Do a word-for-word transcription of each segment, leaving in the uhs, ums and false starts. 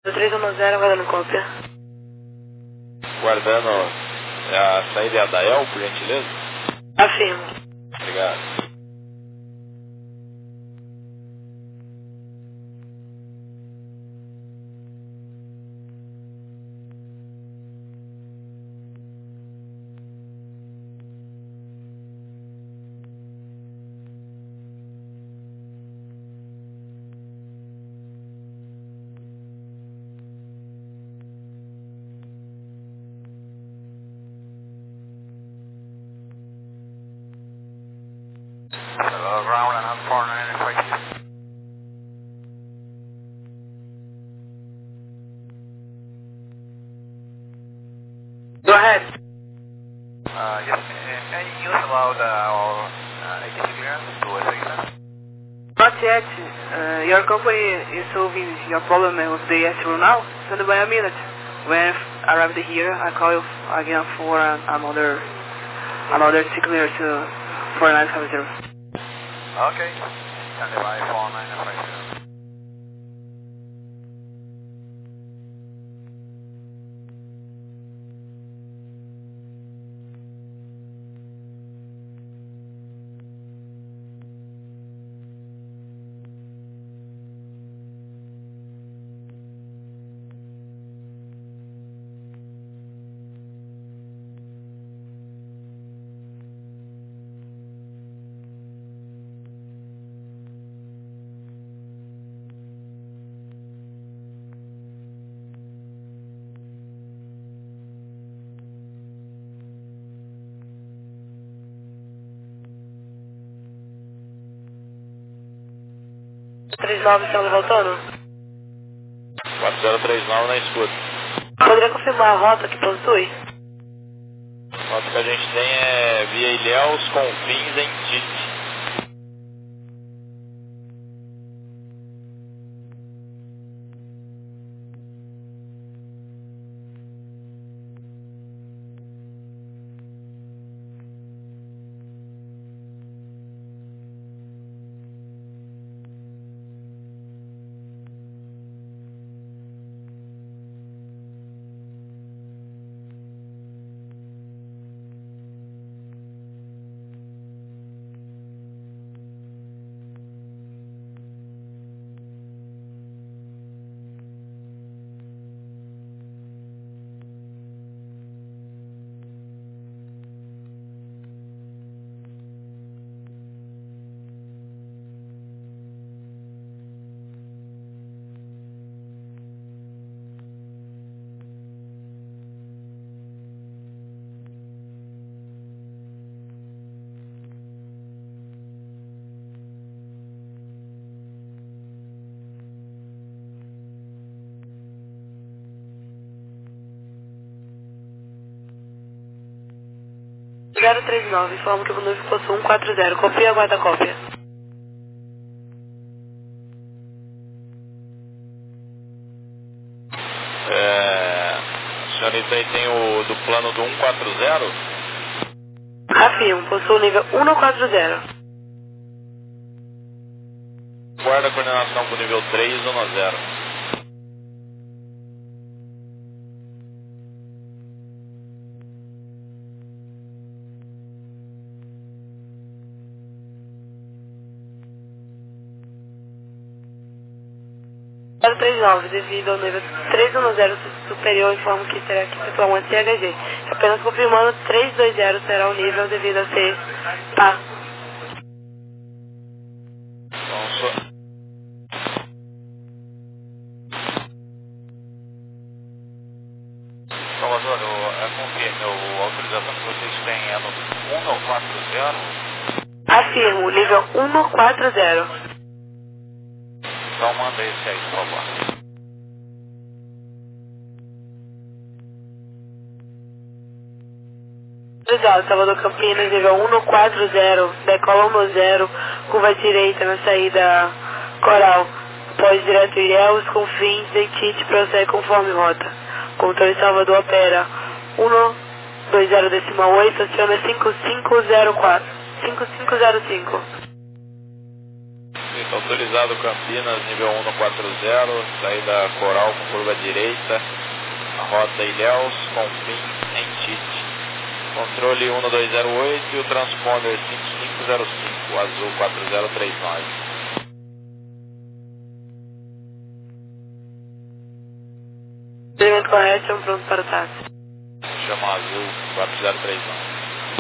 três um zero, aguardando cópia. Guardando a saída da E L, por gentileza? Afirmo. Obrigado. Hello, ground and four nine five. Go ahead. Uh, yes, uh, any news about uh, our uh, A T C clearance to S A? Not yet. Uh, your company is solving your problem with the S rule now. Send by a minute. When I arrived here, I call you again for uh, another another T clear to four nine five zero. Okay. Stand by four nine five zero. três nove, estamos voltando? quatro zero três nove na escuta. Poderia confirmar a rota que possui? A rota que a gente tem é via Ilhéus com fins em Tite. zero três nove, informo que o número possui um quatro zero. Copia e aguarda a cópia. É, a senhorita aí tem o do plano do um quatro zero? Afirmo, possui o nível um quatro zero. Guarda a coordenação para o nível três um zero. zero três nove, devido ao nível três um zero superior, informo que terá que efetuar um C H G. Apenas confirmando, três dois zero será o nível devido a ser pá. Então, só... Salvador, eu confirmo, a autorização que vocês têm é no um quatro zero? Afirmo, nível um quatro zero. Então manda esse aí, por favor. Obrigado, Salvador Campinas, nível um quatro zero, decola um zero, curva direita na saída Coral. Pós direto Ilhéus, com fins em Tite, prossegue conforme rota. Controle Salvador opera um dois zero decimal oito, aciona cinco cinco zero quatro, cinco cinco zero cinco. Autorizado Campinas, nível um no quatro zero, saída Coral com curva direita, rota Ilhéus, com fim em Tite. Controle um dois zero oito e o transponder cinco cinco zero cinco, azul quatro zero três nove. Segmento correto, estamos prontos para o táxi. Chama azul quatro zero três nove.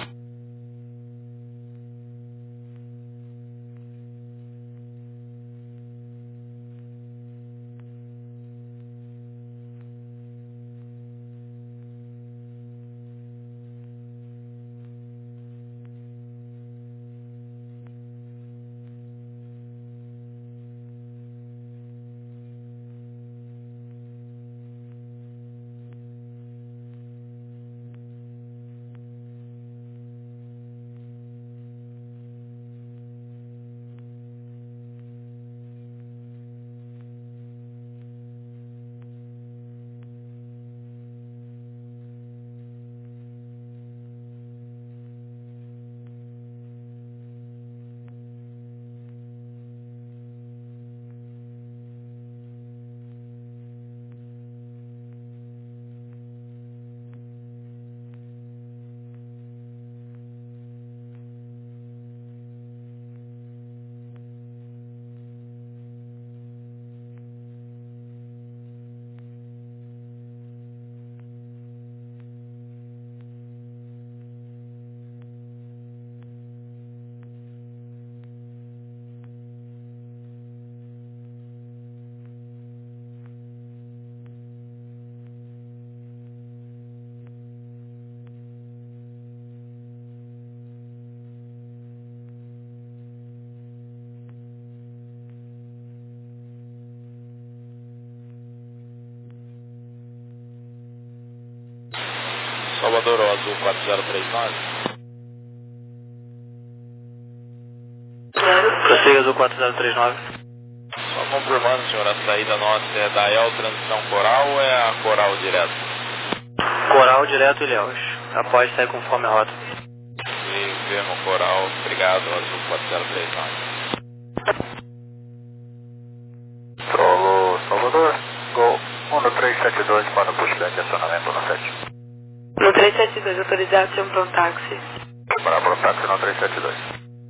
Salvador, azul quatro zero três nove. Prossiga, azul quatro zero três nove. Só confirmando, senhor, a saída nossa é da El Transição Coral ou é a Coral direto? Coral direto Ilhéus. Após sair conforme a rota. E vermo Coral, obrigado, azul quatro zero três nove. Solo Salvador, Gol um três sete dois para possibilidade de acionamento no sete. No três sete dois, autorizado, estamos pronto táxi. Para o táxi no três sete dois.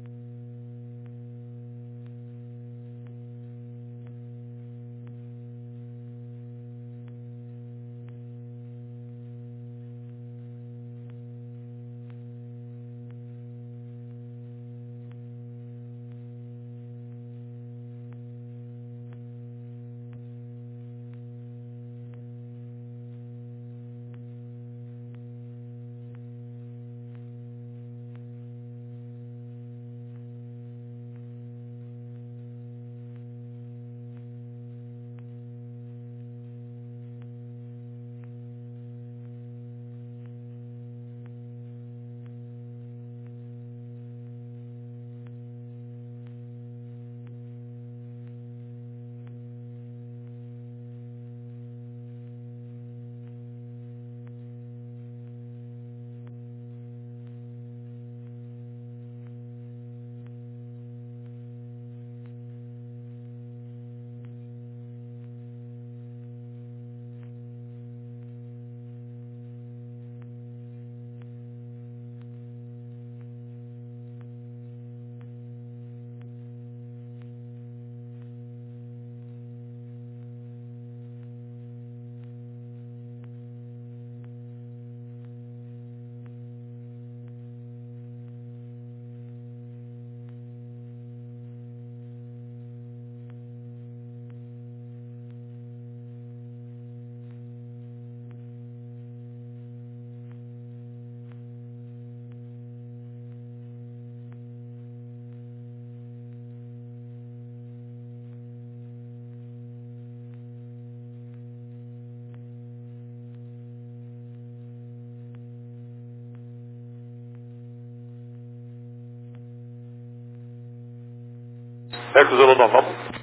Eco Zulu normal.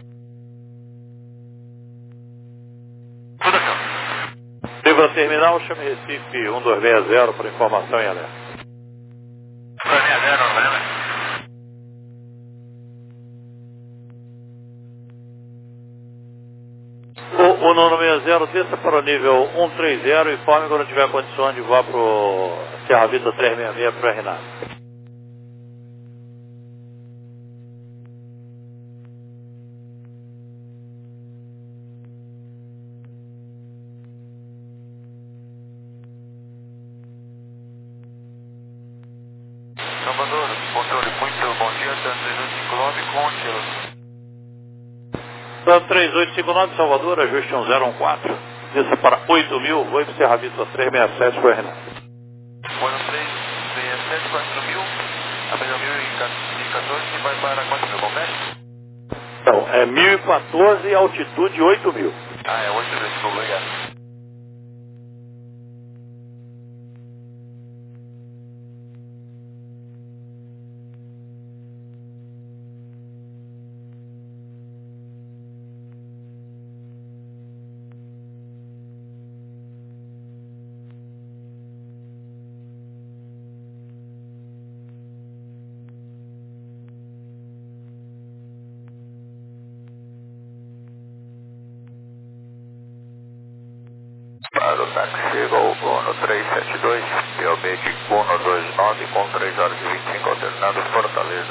Livra terminal, chame Recife um dois seis zero para informação em alerta. um dois seis zero, zero, desça para o nível um três zero, informe quando tiver condição de voar para o Serra Vista trezentos e sessenta e seis para o R N A V. Salvador, controle, muito bom dia, tanto três oito cinco nove com Tilo. Tanto três oito cinco nove, Salvador, ajuste um zero um quatro, desça para oito mil, voo para o Serra Vista trezentos e sessenta e sete para o R N A V. Bueno, três seis sete, quatro mil, a dois mil e quatorze vai para quanto mil, confere? Então, é mil e quatorze, altitude oito mil. Ah, é oito mil, desculpa, obrigado. Para o táxi Gol Uno três sete dois, P O B de Uno dois nove com três horas e vinte e cinco alternando Fortaleza.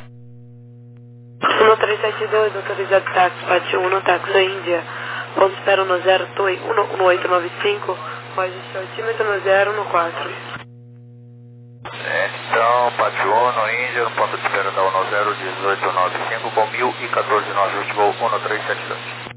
Uno três sete dois, autorizado táxi, Pati Uno, táxi Índia. Ponto espera no zero, Tui um um oito nove cinco, registro altímetro no zero um quatro. Então, Pati Uno, Índia, no ponto de espera da Uno zero um oito nove cinco com mil e quatorze no ajuste Gol Uno três sete dois.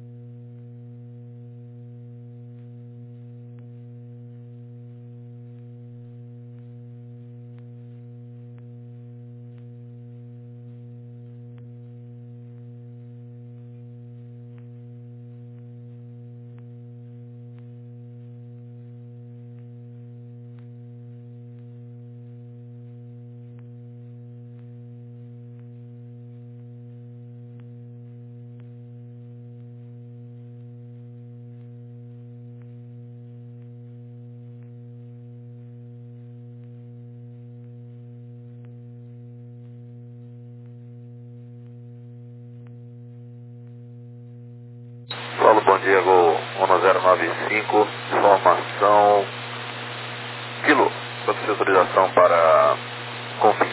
Paulo, bom dia, Gol um zero nove cinco, informação, Kilo, quanto sua autorização para Confins?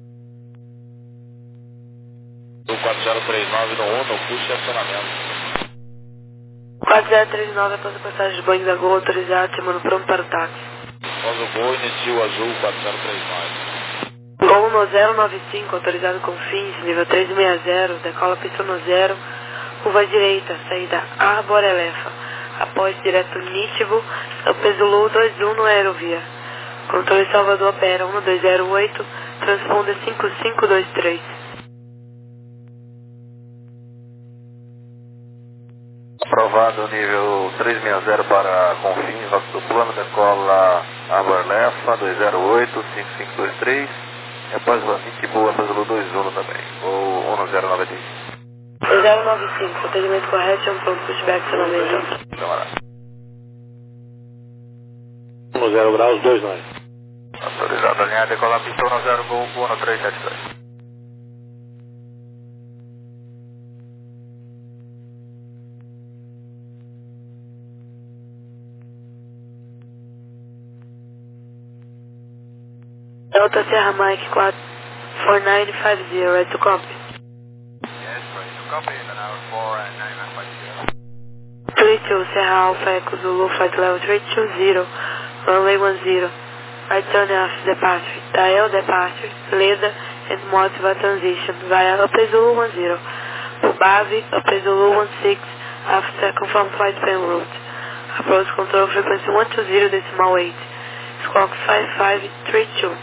Do quatro zero três nove no Uno, puxa estacionamento. quatro zero três nove, após a passagem de Boeing da Gol, autorizado, chamando pronto para o táxi. Após o voo, inicia o azul quatro zero três nove. Gol um zero nove cinco, autorizado com fins, nível três seis zero, decola pista no zero, curva direita, saída Arbor Elefa, após direto Nítibo, São Zulu dois um no aerovia. Controle Salvador opera um dois zero oito, transponder cinco cinco dois três. Aprovado nível três seis zero para Confins, nosso plano decola Arbor Elefa dois zero oito cinco cinco dois três, e após o Nítibo, São Zulu dois um também, ou um zero nove cinco. zero nove cinco, atendimento correto, é um pronto pushback, acionamento. um zero graus, dois nove. Autorizado a linha decolar pista um zero Gol um três sete dois. Delta Serra Mike quatro quatro nove cinco zero, ready to copy. Yes, ready to copy, then hour four and nine nine five zero. three two, Serra Alpha Echo Zulu, flight level three two zero, runway one zero. Right turn after departure, dial departure, Leda and Motiva transition via Upper Zulu one zero. Pubavi, Upper Zulu one six, after confirm flight plan route. Approach control frequency one two zero decimal eight, squawk five five three two.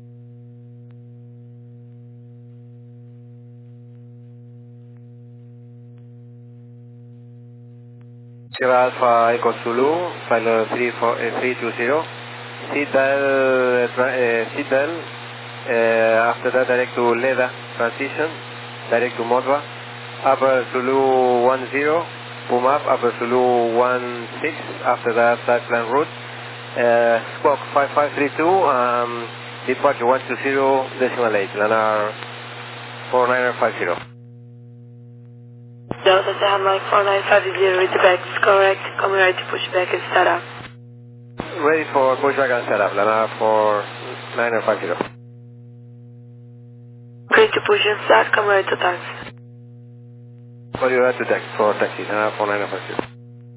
Sierra Alpha Echo Zulu, flight level three two zero. Seat dial, uh, seat dial, uh, after that direct to Leda transition, direct to Modva. Upper Zulu one zero, boom up, Upper Zulu one six, after that flight plan route. Uh, squawk five five three two, um, departure one two zero decimal eight, Lanar four nine five zero. Delta Serra Mike four nine five zero, read back is correct. Come ready to push back and start up. Ready for pushback and setup, Lana for nine five zero. Ready to push and start, come ready to taxi. What do you have to taxi for taxi, Lana for nine five zero?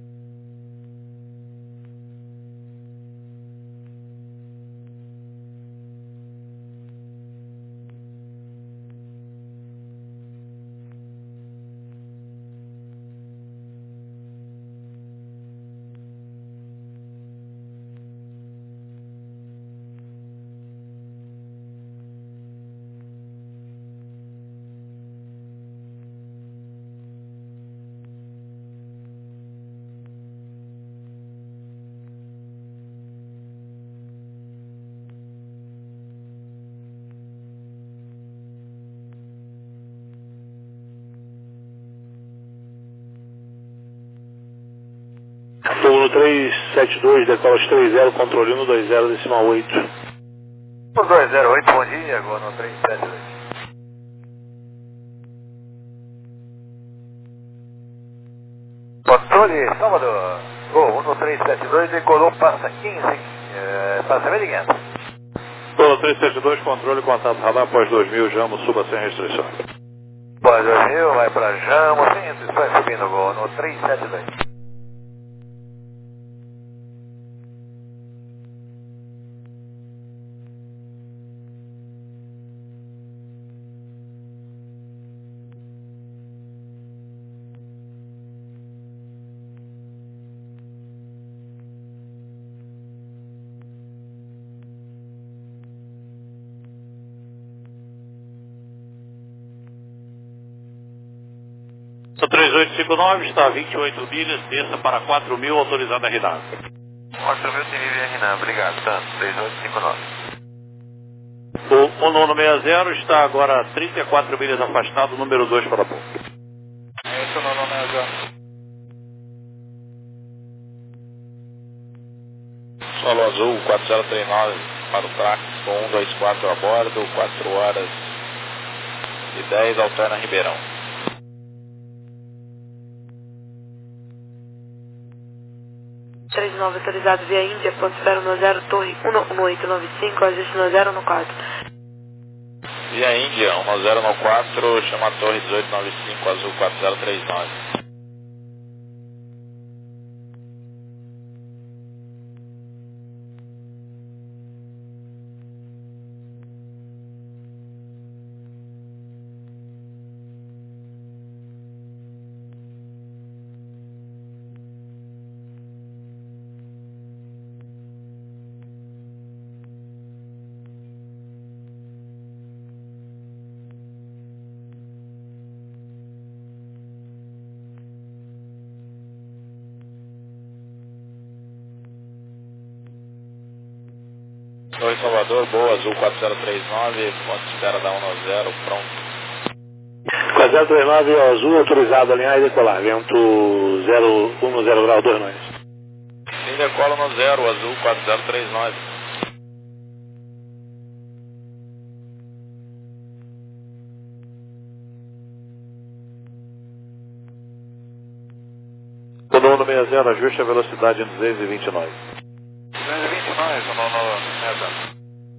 Turno três sete dois, decola três zero, controle um dois zero, decimal oito. um dois zero oito, bom dia, agora no três sete dois. Controle, Salvador. Gol, um três sete dois, decolou, passa quinze, é, passa mil e quinhentos. Turno três sete dois, controle, contato radar, após dois mil, Jamo, suba sem restrições. Após dois mil, vai para Jamo, sem restrições, subindo o gol, no três sete dois. três oito cinco nove, está a vinte e oito milhas, desça para quatro mil, autorizada a R N A V. quatro mil tem R N A V, obrigado, tanto, três oito cinco nove. O um nono seis zero está agora a trinta e quatro milhas afastado, número dois para pouco. Esse é o nono seis zero. Solo Azul quatro zero três nove para o Trax com um dois quatro a bordo, quatro horas e dez, alterna Ribeirão. três nove autorizado via Índia, ponto zero um zero, torre um oito nove cinco, ajuste no zero no quatro. Via Índia, um zero no quatro, chama a torre dezoito nove cinco, azul quatro zero três nove. Oi Salvador, boa, azul quatro zero três nove, ponto de espera da um zero, pronto. quatro zero três nove, azul, autorizado, alinhar e decolar, vento zero um zero grau, dois nove. Sim, decola no zero, azul quatro zero três nove. O nono seis zero, ajuste a velocidade em duzentos e vinte e nove. duzentos e vinte e nove, o nono seis zero.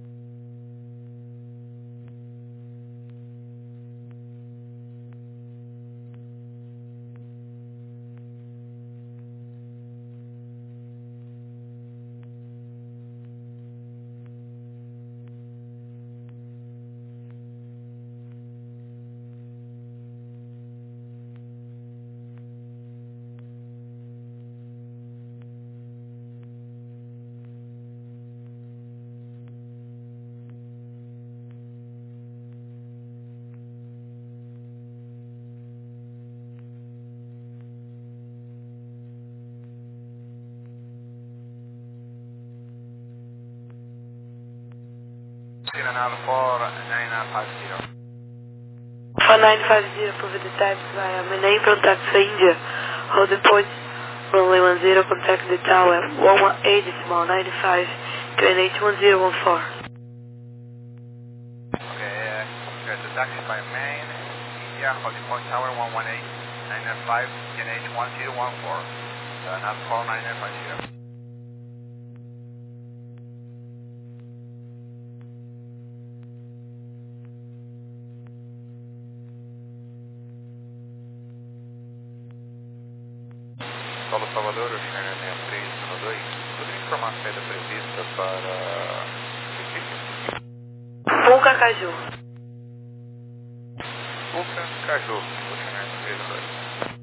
four nine five zero, prove the types via Menai, contact for India. Hold the point, runway one zero, contact the tower, one one eight, decimal ninety-five, twenty-eight one zero one four. Okay, uh, there's a taxi by main, India, holding point tower one one eight, nine nine five, N H one zero one four, uh, not call nine nine five zero. Paulo Salvador, China sessenta e três zero dois, poderia informar a saída prevista para Recife? Puca Caju. Puca Caju, China três zero dois.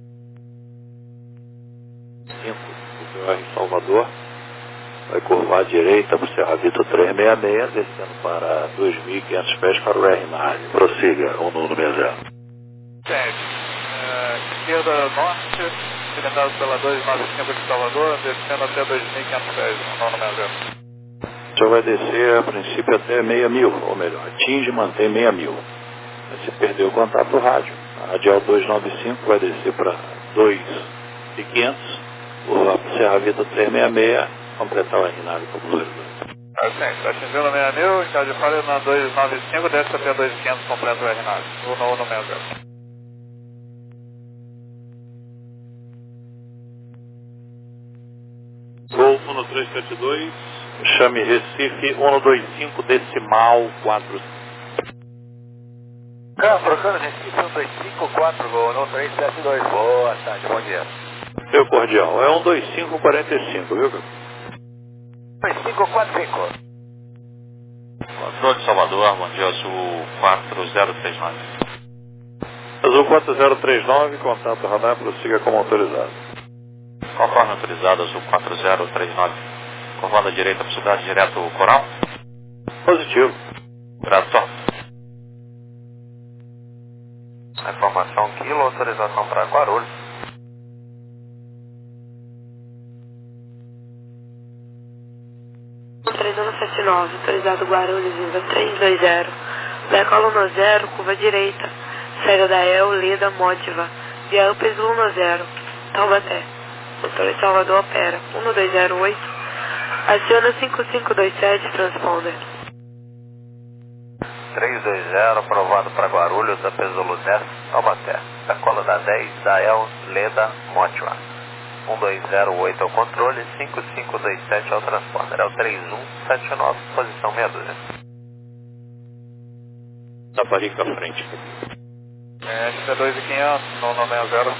cinco, o B R Salvador, vai curvar à direita para o Serra Vitor trezentos e sessenta e seis, descendo para dois mil e quinhentos pés para o R N A R. Prossiga, o número sessenta. sete, uh, esquerda norte, cilindrado pela duzentos e noventa e cinco de Salvador, descendo até dois mil e quinhentos pés, o nono zero. O senhor vai descer a princípio até seis mil, ou melhor, atinge e mantém seis mil. Se perdeu o contato do rádio, a radial duzentos e noventa e cinco vai descer para dois mil e quinhentos, o Serra Vitor trezentos e sessenta e seis, completar o R N A R com o número dois. Está atingindo seis mil, então de fora na duzentos e noventa e cinco, desce até dois mil e quinhentos, completa o R N A R, o nono zero. Gol um três sete dois, chame Recife um dois cinco decimal quatro. Campo, trocando Recife um dois cinco quatro, gol um três sete dois, boa tarde, bom dia. Seu cordial, é um dois cinco quatro cinco, viu? dois cinco quatro cinco. Controle de Salvador, bom dia, Azul quatro zero três nove. Azul quatro zero três nove, contato radar, prossiga como autorizado. Conforme autorizado, Azul quatro zero três nove. Curvando à direita para cidade direto Coral. Positivo. Grato. Informação quilo, autorização para Guarulhos. três um sete nove, autorizado Guarulhos, Viva trezentos e vinte. Decola um zero, curva direita. Saída da E L, Leda, Mótiva. Via Upes um zero, Taubaté. Motor de Salvador opera um dois zero oito. Aciona cinco cinco dois sete, transponder. três dois zero, aprovado para Guarulhos, da Pesolo dez, Taubaté. Decola da dez, da E L, Leda, Mótiva. um dois zero oito ao controle, cinco cinco dois sete ao transponder. É o três um sete nove, posição meia dúzia. Taparica à frente. É, S P dois mil e quinhentos, no nome é zero.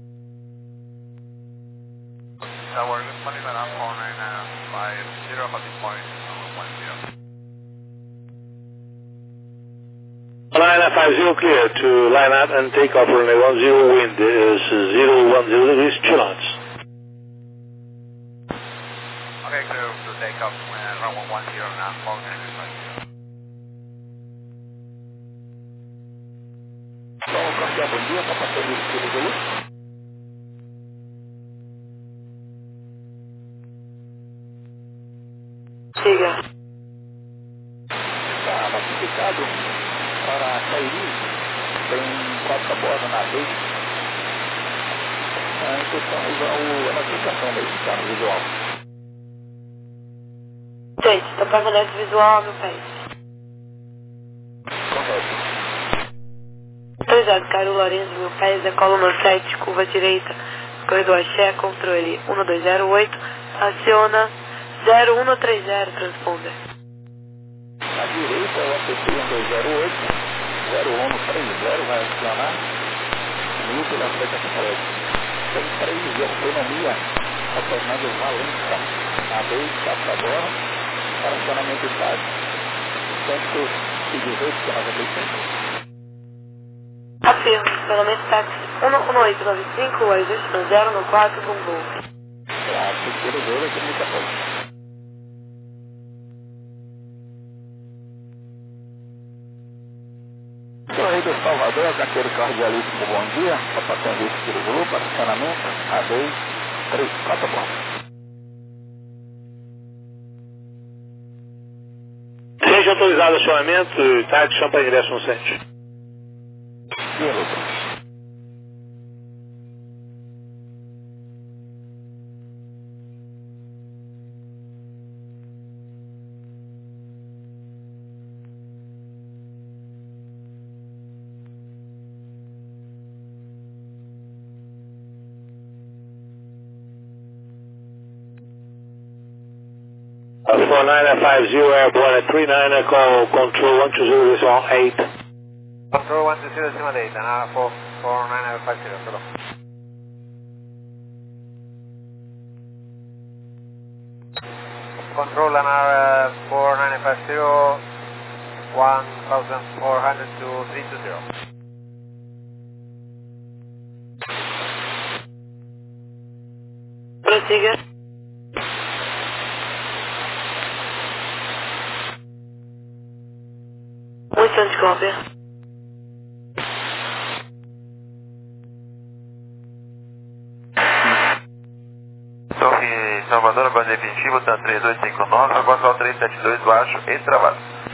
Tower, good morning, I'm on nine five zero, Hobby Point, one zero. nine nine five zero clear to line up and take off runway one zero, wind is zero one zero degrees, two knots. Okay, clear to take off when runway one zero, now call nine nine five zero. Então, Cordial, bom dia, está passando isso pelo Zulu? Siga. Está notificado para Cairi, tem quatro borda na vez. A questão é usar o, a notificação mesmo, está no visual. Gente, então permanece visual, meu pai. Correto. Autorizado, Cairo Lourenço, meu pai, decola um sete, curva direita. Corredor Axé, controle um dois zero oito. Aciona zero um três zero, transponder. Na direita, o A P C um dois zero oito, zero um três zero vai acionar, mil pela frente frente. Tem três de autonomia, retornando Valença, a dois, Capsadora, para acionamento de táxi, cento e dezoito, noventa e cinco. Afirmo, pelo menos táxi um oito nove cinco, ajuste zero no quatro com voo. Para seguir o voo, é muito pouco. Correio do Salvador, daquele cardialístico, bom dia, Papação Vista Tiro Zulu, para estacionamento, A dois, três, quatro pontos. Seja autorizado o acionamento, tarde, chão para ingresso no centro. Beleza. four nine five zero airborne at three nine, call control one two zero decimal eight. Control one two zero decimal eight, and four four nine five zero, solo. Control N R uh, four nine five zero, one thousand four hundred to three two zero. Prossiga. Um instante, cópia. Torre Salvador, a banda definitivo, tá três dois cinco nove, agora três sete dois baixo e travado.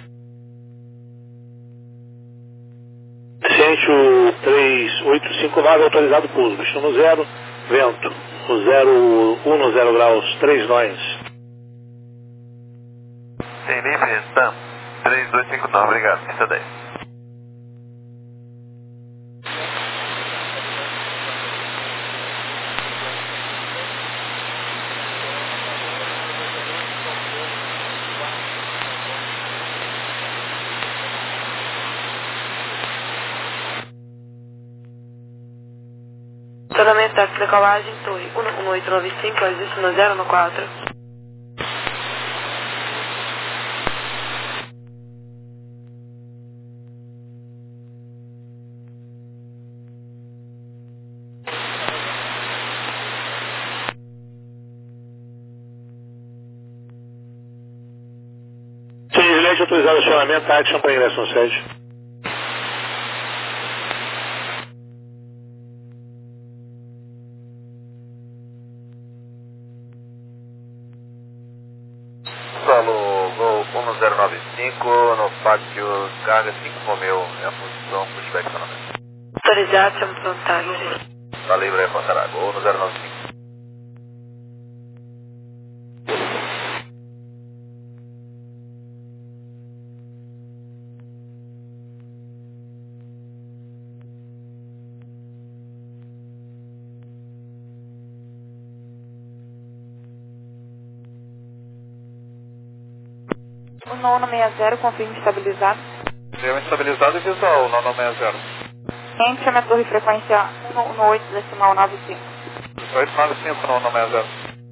Centro três oito cinco nove, autorizado pouso, bicho no zero, vento, zero um no zero graus, três nós. Tem livre, tá? três dois cinco nove, obrigado, pista dez. Totalmente táxi, decolagem, torre um um oito nove cinco, existe no zero no quatro. Senhor, autorizado acionamento, action para ingresso no sede. Solo Gol um zero nove cinco, no pátio, carga cinco Romeu, é a posição pushback acionamento. Autorizado, chama pronto táxi. Tá livre aí, Pantará, Gol um zero nove cinco. O nono sessenta com firme estabilizado. Firme estabilizado e visual, nono sessenta. Entre na torre frequência um um oito decimal nove cinco. oito nove cinco, nono sessenta.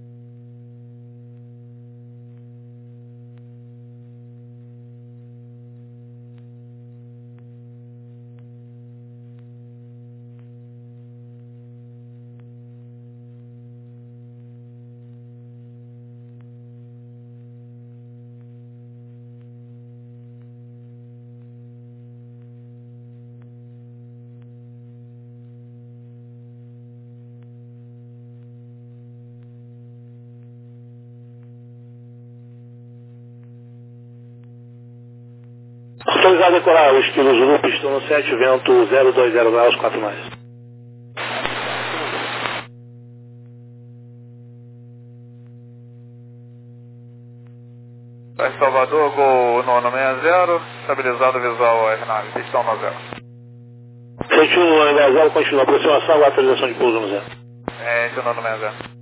Autorizado a decolar o estilo Zulu, pistão no sete, vento zero dois zero graus, quatro mais. Tá em Salvador, Gol nono sessenta, estabilizado visual R nove, pistão no zero. Sente um no zero, continua aproximação, agora atualização de pouso no zero. É, esse é o nono sessenta.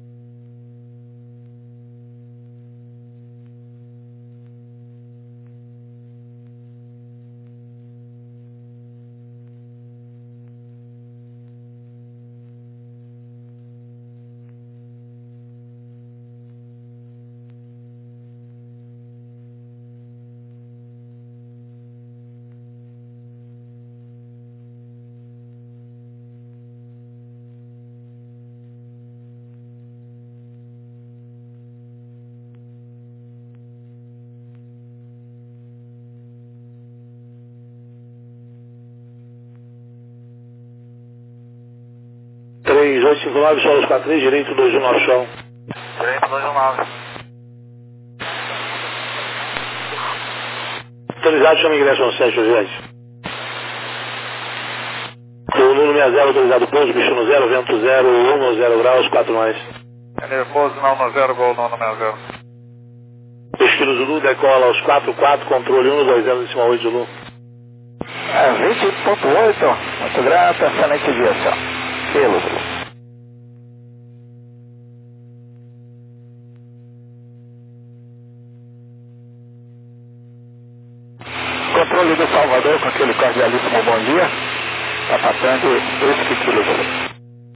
três oito cinco nove, solos quatro três, direito dois um nove chão. Direito dois um nove. Autorizado, chama ingresso no sete, gente. O Nuno sessenta, autorizado pouso, bicho no zero, vento zero, um no zero graus, quatro mais. É nervoso, nono zero, Gol nono sessenta. Estilo Zulu, decola aos quatro quatro, controle um dois zero decimal oito Zulu. É, vinte ponto oito, muito grato, excelente dia, senhor. Pelo controle do Salvador com aquele cordialíssimo bom dia. Está passando dois quilos ali.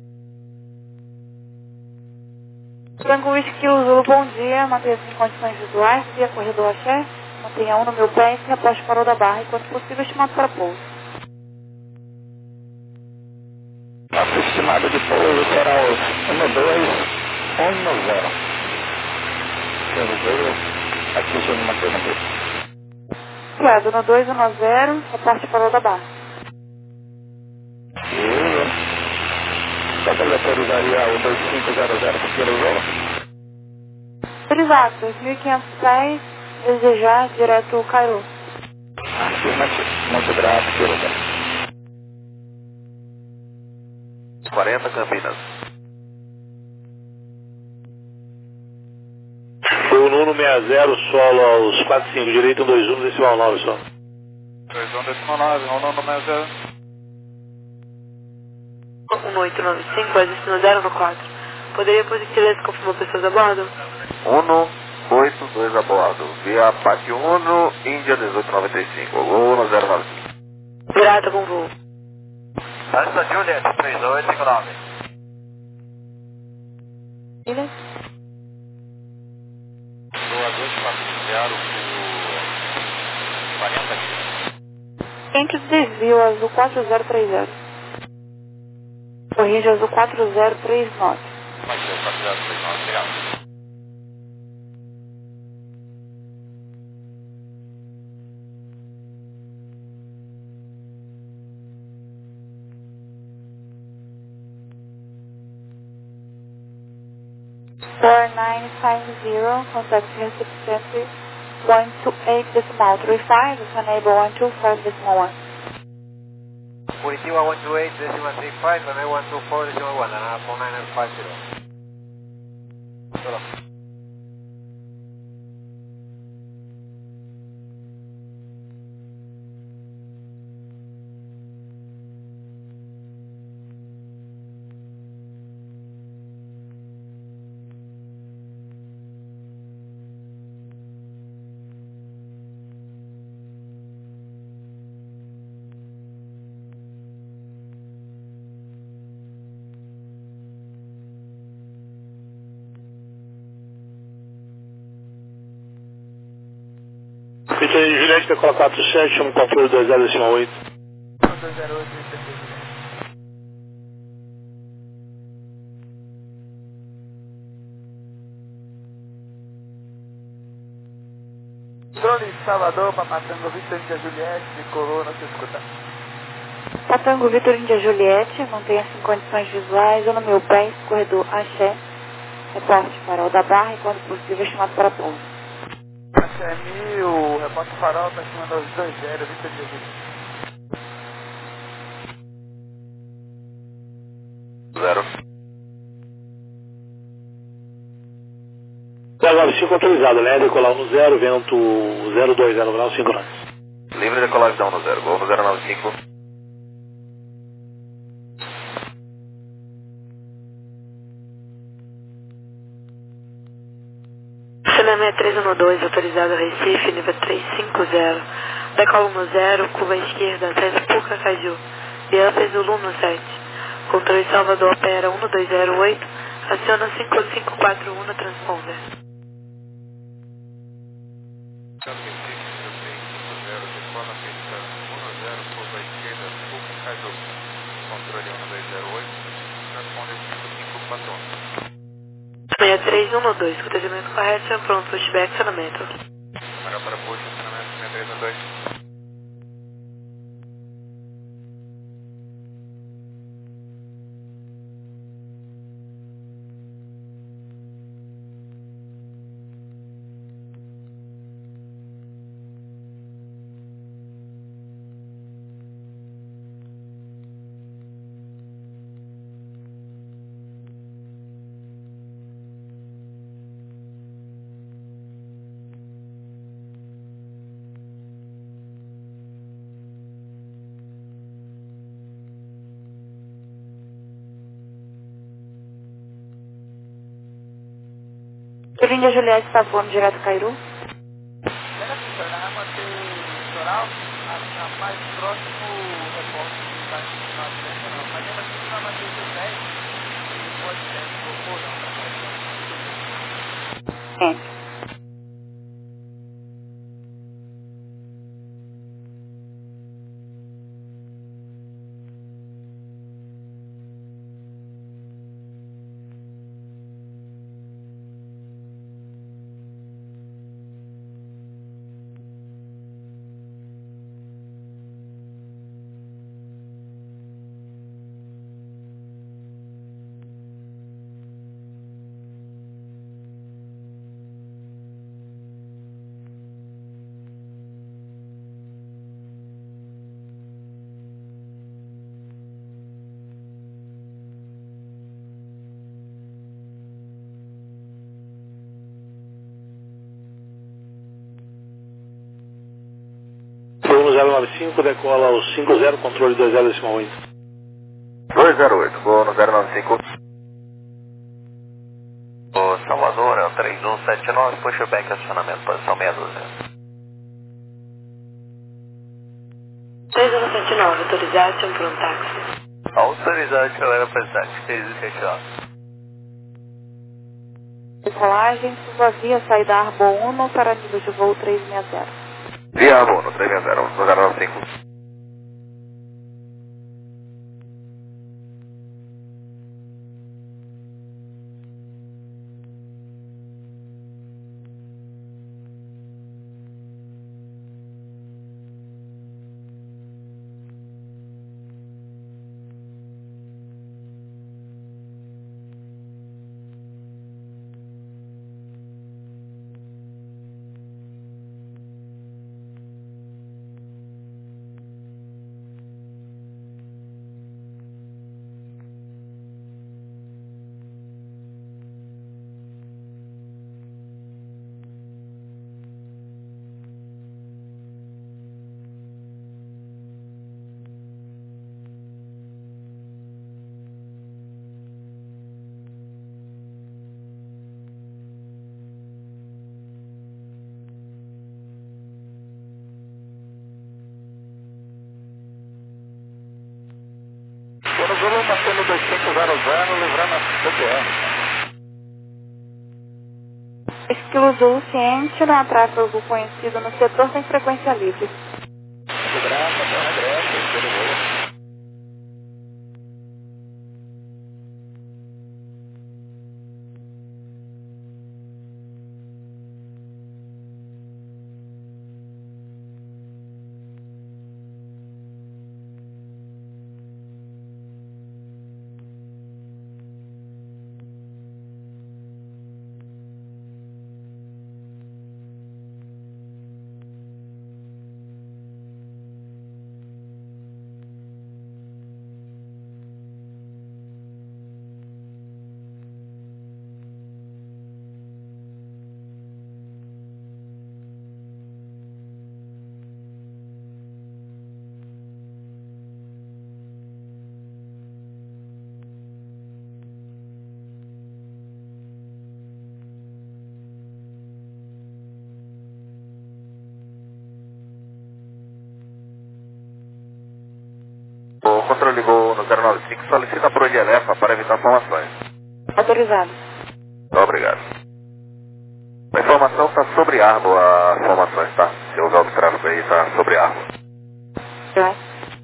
Tango Whisky Kilo Zulu, bom dia. Mantenha-se em condições visuais. Via corredor axé. Mantenha um no meu pé e reposte farol da barra e, quando possível, estimado para pouso. Nossa estimada de pouso será o um dois um zero. Atingindo uma antena dele. Criado no dois um zero, reposte farol da barra. Só que ele autorizaria o dois cinco zero zero por quilozolo? Autorizado, dois mil e quinhentos pés, desejar direto Cairo. Afirmativo, muito grato, quilozolo. quarenta Campinas. Foi o Nuno sessenta, solo aos quatro cinco, direito um dois um, decimal nove só. dois um, decimal nove, o Nuno sessenta. um oito nove cinco, destino zero no quatro. Poderia, por gentileza, confirmar pessoas a bordo? um oito dois a bordo. Via Pati um, Índia dezoito noventa e cinco. um zero nove cinco. Grata com voo. Essa Juliet, três oito cinco nove. Ilha? dois quatro zero por quarenta milhas. Entre desvio azul quatro zero três zero. Corrige azul quatro zero três nove. Vai ser o quatro zero três nove, obrigado. four nine five zero, contact recipient one two eight decimal three five, is enable one two five decimal one. Curitiba one two eight decimal three five, enable one two four decimal one, and four nine nine five zero. Solo. Vitor Juliette, decola quatro sete, chama o controle dois zero decimal oito. dois zero oito, Controle Salvador, Papatango, Vitor Índia Juliette, decolou, não se escuta. Patango Vitor Índia Juliette, mantenha-se em condições visuais, ou no meu pé, corredor axé, reporte farol da barra e, quando possível, estimado para pouso. Axé mil, repórter farol, tá acima dos dois zero, Vitor Índia Juliette. Zero. zero nove cinco autorizado, né? Decolar um zero, vento zero dois zero grau, cinco nove. Livre decolagem da um zero. Gol no zero nove cinco. C N M três um dois, autorizado Recife, nível trezentos e cinquenta. Decola um zero, curva à esquerda, acessa Puca Caju. Bianca Zulu no sete. Controle Salvador opera um dois zero oito, aciona cinco cinco quatro um no transponder. Controle um dois zero oito, transponder cinco cinco quatro um. seis três um dois, protegimento correto, sempre pronto, pushback, acionamento. Número para push, acionamento seis três um dois. Índia Juliette está voando direto Cairu. Deve funcionar, manter o litoral, mais próximo repórter que está em novecentos, não. Mas mesmo assim, na matriz dez, ele pode ser ou não, tá certo? É. zero nove cinco, decola ao cinco zero, controle dois zero decimal oito. dois zero oito, vou no zero nove cinco. O Salvador é o três um sete nove, pushback, acionamento, posição seis doze. três um sete nove, autorização para um táxi. Autorização era para táxi, três um sete nove. Decolagem, suba via saída Arbo um para nível de voo trezentos e sessenta. Via Arbo um, trezentos e sessenta, no zero nove cinco. Zulu mantendo dois cinco zero zero, livrando a C P R. Esquilo Zulu ciente, não há tráfego conhecido no setor sem frequência livre. Segurança, terra grande, tudo bem. O controle ligou no zero nove cinco, solicita por onde elefa para evitar formações. Autorizado. Obrigado. A informação está sobre Arbo, as formações, tá? Se usar o tráfego aí, está sobre Arbo. Já.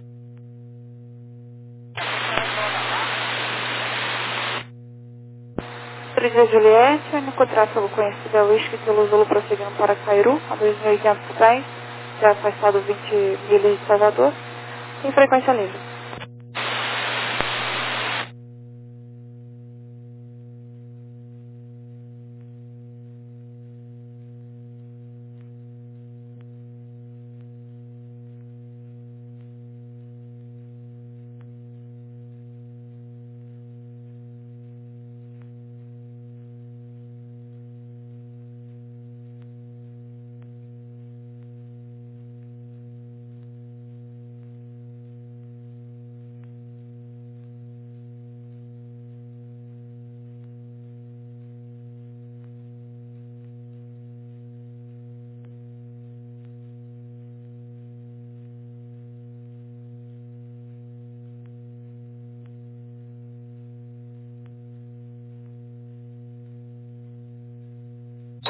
três de Juliette, o único tráfego conhecido é o Whisky pelo Zulu prosseguindo para Cairu, a dois mil e oitocentos pés, já afastado vinte milhas de Salvador, em frequência livre.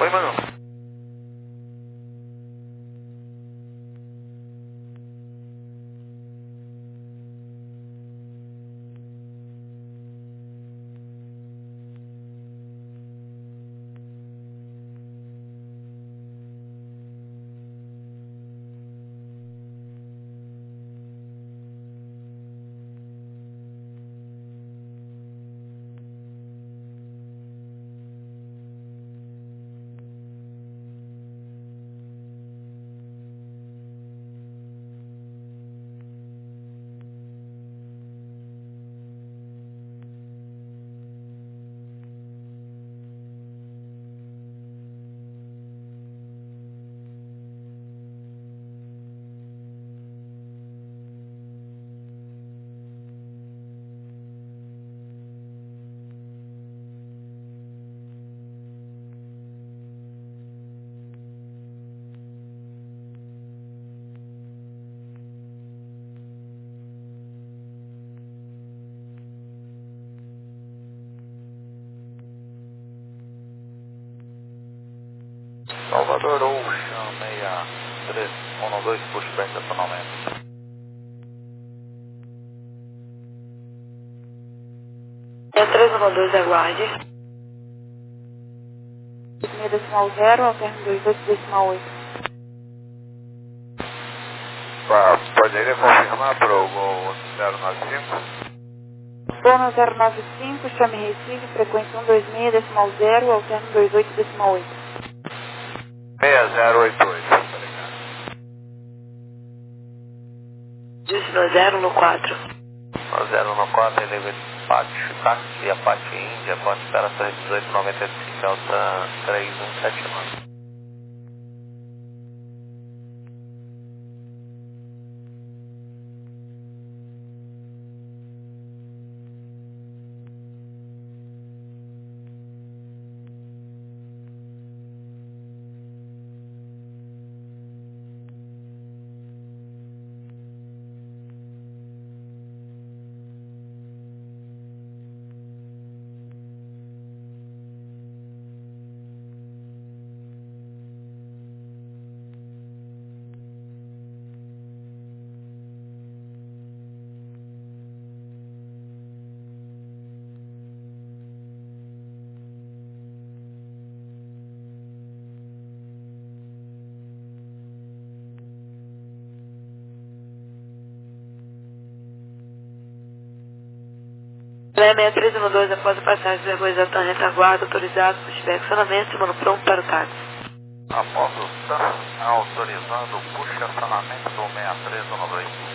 Oi, mano. Salvador Ocean seis três um dois, pushback estacionamento. É três um dois, aguarde. dois meio decimal zero, alterno dois oito decimal oito. Pá, poderia confirmar para o Gol zero nove cinco? Gol zero nove cinco, chame Recife, frequência um dois seis decimal zero, alterno dois oito decimal oito. seis zero oito oito. Destino zero no quatro. zero no quatro, ele Apache Taxi, Apache Índia, com espera dezoito noventa e cinco, Alta três um sete nove. seis três um dois, após a passagem do vergonha da retaguarda, autorizado, pushback, acionamento, mano, pronto para o táxi. Após o S A M, autorizando o push acionamento do seis três um dois.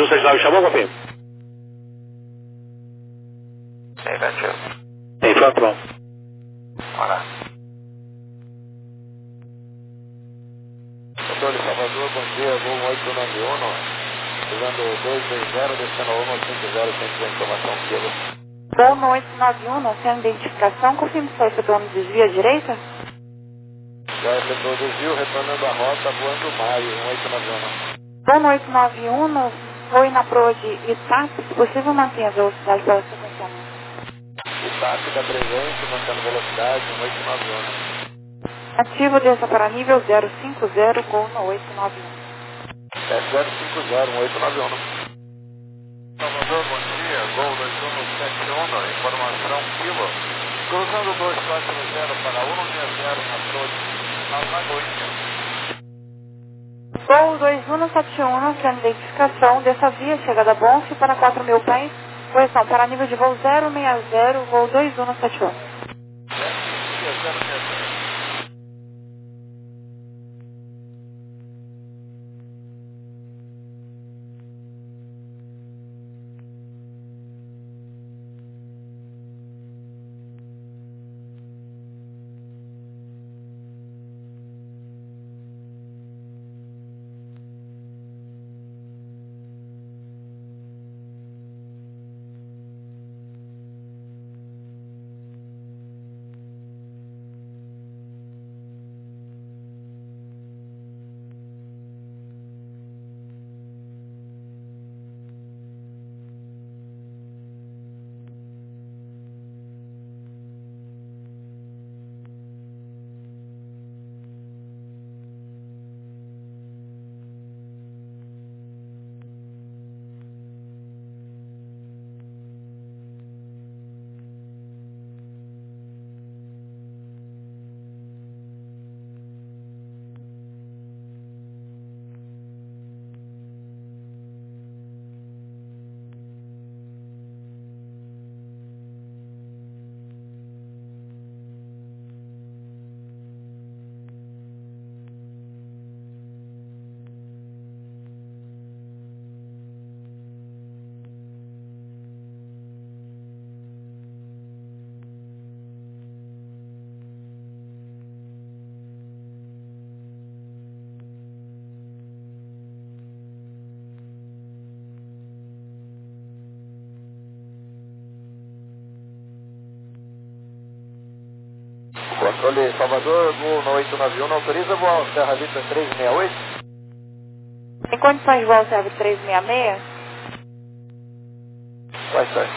um sete nove chamou, confirma. Negativo. Tem patrão. Olá. Controle Salvador, bom dia, voo oito nove um, chegando dois dois zero, descendo a um cinco zero, centro de informação, quilo. Voo no oito nove um, sem identificação, confirme se você dono desvio à direita? Já efetuou o desvio, retornando a rota, voando Maio, um oito nove um. Voo no oito nove um, no voo na proa de Itap, se possível mantenha a velocidade para o sequenciamento. Itap da presente, mantendo velocidade, um oito nove um. Ativo, desça para nível zero cinco zero, voo no oito nove um. zero cinco zero, um oito nove um. Salvador, bom dia, Gol dois um sete um, informação quilo. Cruzando dois quatro zero para um seis zero na proa de Alagoinha. Voo dois um sete um, sem identificação, dessa via, chegada a Bonfe para quatro mil pés, correção para nível de voo zero seis zero, voo dois um sete um. Controle Salvador, voo no oito nove um, autoriza voar o Serra Vista três seis oito? Em condições de voo serve três seis seis? Vai, sai.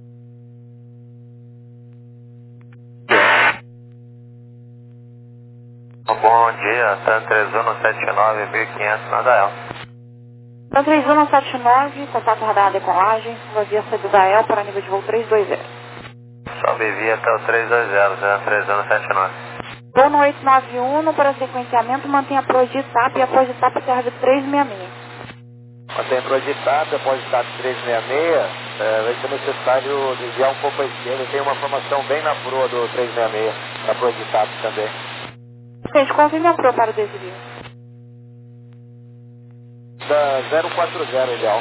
Bom dia, TAN três um sete nove, mil e quinhentos na Dael. TAN três um sete nove, contato radar decolagem, sua via saída da Dael para nível de voo três dois zero. Sobe via até o três dois zero, TAN três um sete nove. Voo no oito nove um, para sequenciamento, mantenha a proa de Itap e após Itap serve três seis seis. Mantém a proa de Itap, após Itap três seis seis, é, vai ser necessário desviar um pouco à esquerda. Tem uma formação bem na proa do três seis seis, na proa de Itap também. Gente, confirme a proa para o desvio. Da zero quatro zero, ideal.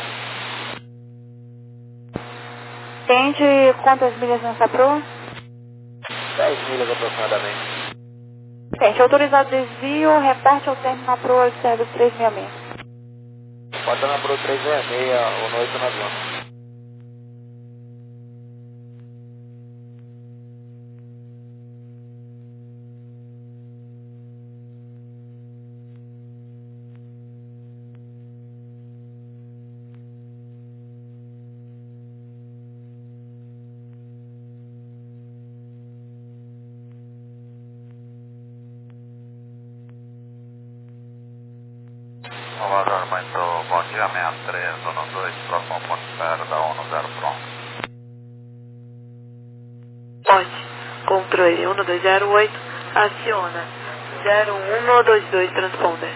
Tente quantas milhas nessa proa? dez milhas aproximadamente. Tente, autorizado desvio, reporte ao término na proa de serviço três seis seis. Bota na proa três seis seis ou no oito nove um. Salvador, muito bom dia, sessenta e três, um dois, próximo ao ponto zero da ONU zero pronto. Ponte, controle um dois zero oito, aciona zero um dois dois, transponder.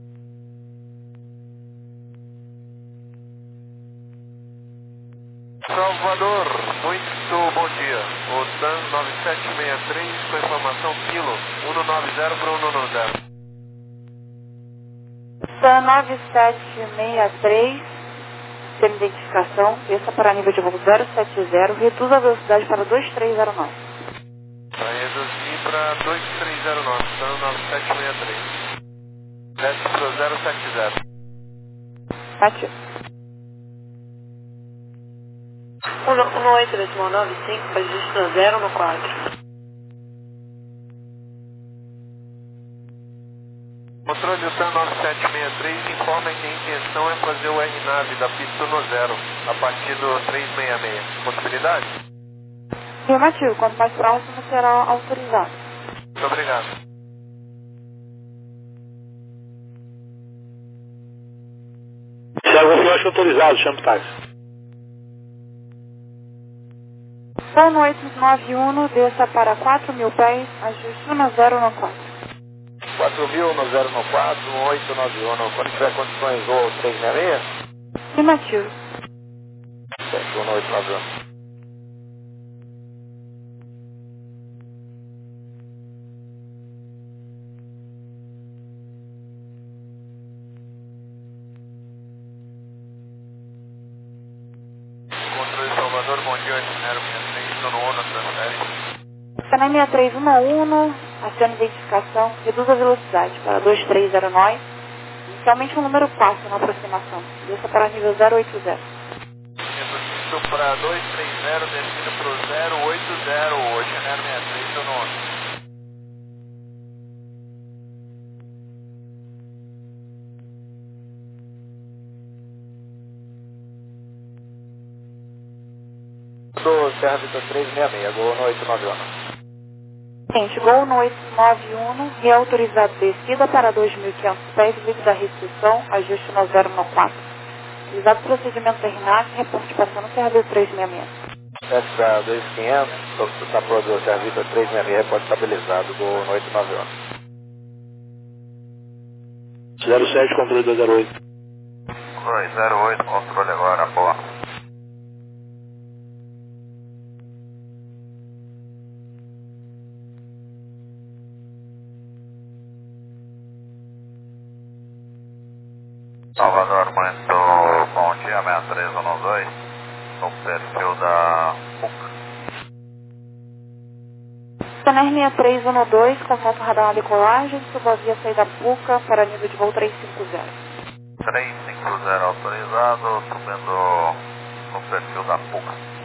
Salvador, muito bom dia. O TAN nove sete seis três com informação quilo um nove zero para um nove zero. TAN nove sete seis três, sem identificação, desça para nível de voo zero sete zero, reduza a velocidade para dois três zero nove. Vai reduzir para dois três zero nove, dando nove sete seis três. Desce para zero sete zero. Ativo. um oito decimal nove cinco, faz destino zero no quatro. Controle do T A nove sete seis três informa que a intenção é fazer o R nave da pista no zero, a partir do três seis seis. Possibilidade? Afirmativo, quanto mais próximo será autorizado. Muito obrigado. Thiago, eu acho autorizado, chama o táxi. Voo no oito nove um, desça para quatro mil pés, ajuste um zero no quatro. quatro mil no zero no quatro, oito nove um. Quando tiver condições, voo três seis seis? Afirmativo. sete um oito nove um. Controle Salvador, bom dia, Nero sessenta e três, estou no ONU, transfere. Canal seis três um um, acione identificação, reduz a velocidade para dois três zero nove, inicialmente um número quatro na aproximação, desça para nível zero oito zero. Reduzindo para dois três zero, descendo para o zero oito zero, hoje Nero sessenta e três, estou no ONU. Do Serra Vitor três seis seis, Gol no oito nove um. Gente, Gol no oito nove um, reautorizado descida para dois mil e quinhentos pés, livre da restrição, ajuste no zero no quatro. Utilizado procedimento R nave, reporte passando Serra Vitor três seis seis. Desce para dois mil e quinhentos, está pro do Serra Vitor três seis seis, reporte estabilizado, Gol no oito nove um. zero sete, controle dois zero oito. dois zero oito, controle agora, boa. Salvador, muito bom dia, seis três um dois, no perfil da P U C. Canal seis três um dois, contato radar decolagem, subavia saída Puca para nível de voo três cinco zero. três cinco zero autorizado, subindo no perfil da P U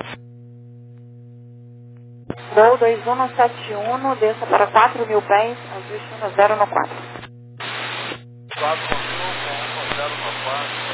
C. Gol dois um sete um, desça para quatro mil pés, ajuste no zero no quatro. quatro mil, com zero no quatro.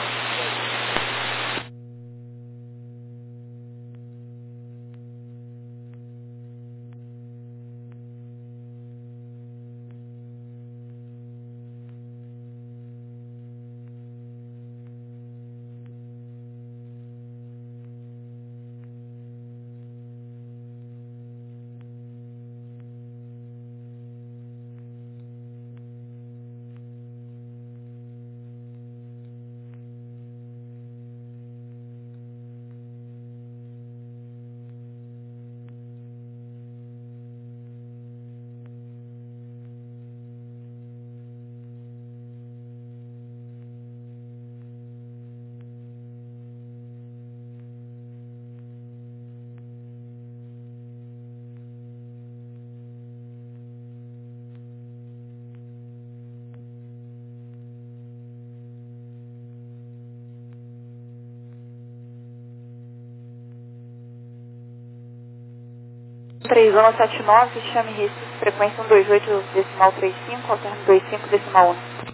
três um sete nove, chame Recife, frequência um dois oito decimal trinta e cinco, alterno dois cinco decimal um.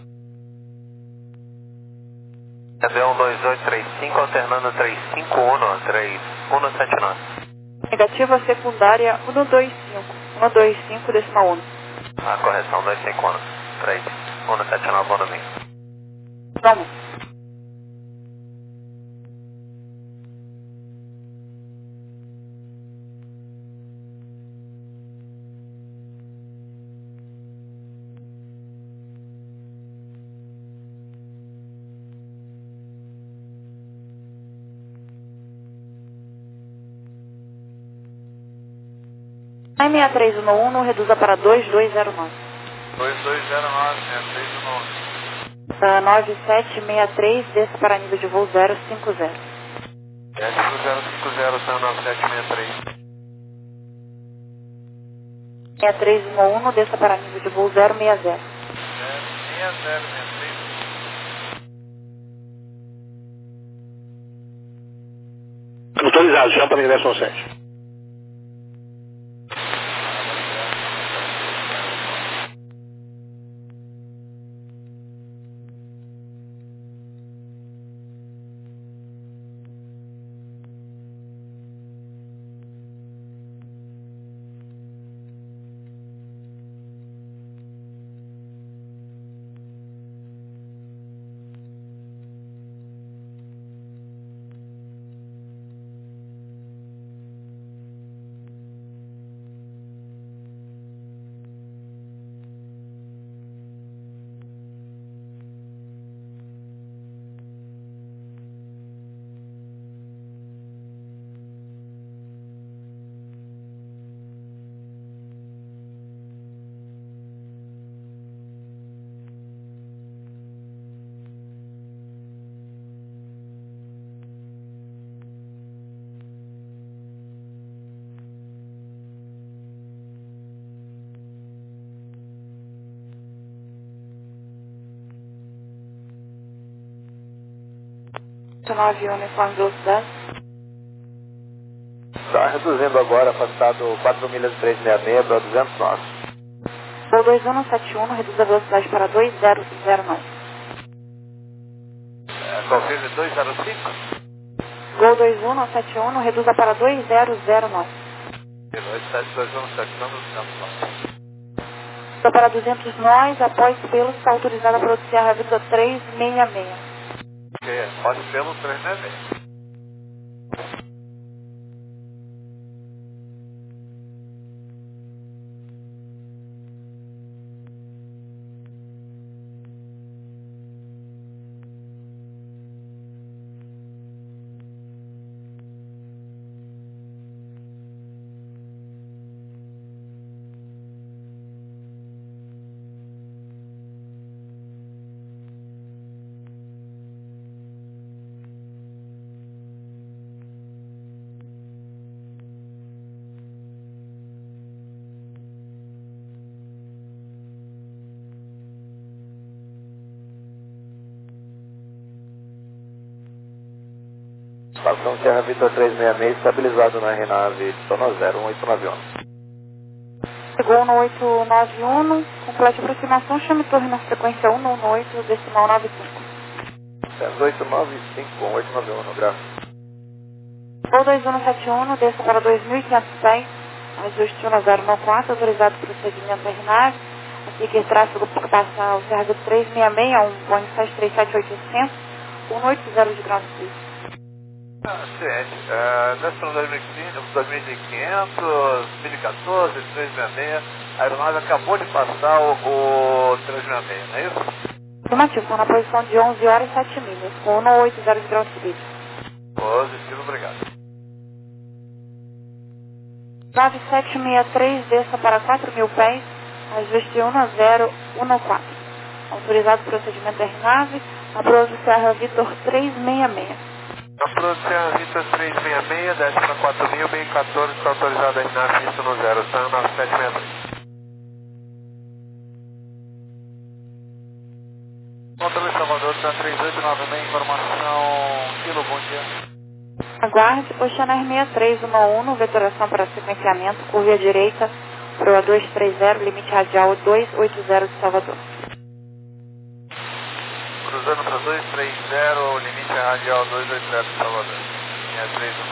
É um dois oito três cinco, alternando três cinco um, três um sete nove. Negativa secundária um dois cinco, um dois cinco decimal um. A correção dois cinco um, três um sete nove um domingo. Vamos. seis três um um, reduza para dois dois zero nove. dois dois zero nove, seis três um um. Uh, nove sete seis três, desça para nível de voo zero cinco zero. S zero cinco zero, Sam nove sete seis três. seis três um um, desça para nível de voo zero seis zero. seis zero seis três. Autorizado, chama para direção sete. nove um, uniforme velocidade. Está reduzindo agora, afastado quatro milhas três seis seis para duzentos nós. Gol dois um sete um, reduz a velocidade para dois zero zero nove. É, confirme dois zero cinco. Gol dois um sete um, reduza para dois zero zero nove. dois sete dois um sete um, duzentos nós. Está para duzentos nós, após pelo, está autorizada para o Sierra Vitor três seis seis. Ok, pode pelo três seis seis. Estação Sierra Vitor três seis seis, estabilizado na aeronave Sono zero um oito nove um. Chegou no oito nove um, complete a aproximação, chame torre na frequência um um oito, decimal nove cinco. oito nove cinco um oito nove um, no gráfico. Gol dois um sete um, desça para dois mil e quinhentos pés, ajuste um zero nove quatro, autorizado para o procedimento da aeronave. A seguir, tráfego para passar o Sierra Vitor três seis seis a um Boeing sete três sete oitocentos, um oito zero de grau sul. Ah, ciente. Uh, nós estamos em dois mil e quinhentos, dois mil e quatorze, três seis seis. A aeronave acabou de passar o, o três seis seis, não é isso? Afirmativo, estão na posição de onze horas e sete milhas, com um oito zero de grau sul. Positivo, obrigado. nove sete seis três, desça para quatro mil pés, ajuste um zero um quatro. Autorizado o procedimento da aeronave, approach Sierra Vitor três seis seis. Approach Sierra Vitor três seis seis, desce para quatro mil, bem quatorze, está autorizado a aeronave isso no zero, Sam nove sete seis três. Voltamos Salvador, Sam três oito nove seis, informação, Kilo, bom dia. Aguarde, Oceanar seis três um um, vetoração para sequenciamento, curva à direita, proa dois três zero, limite radial dois oito zero de Salvador. Cruzando para dois três zero, limite radial dois oito zero de Salvador. seis três um.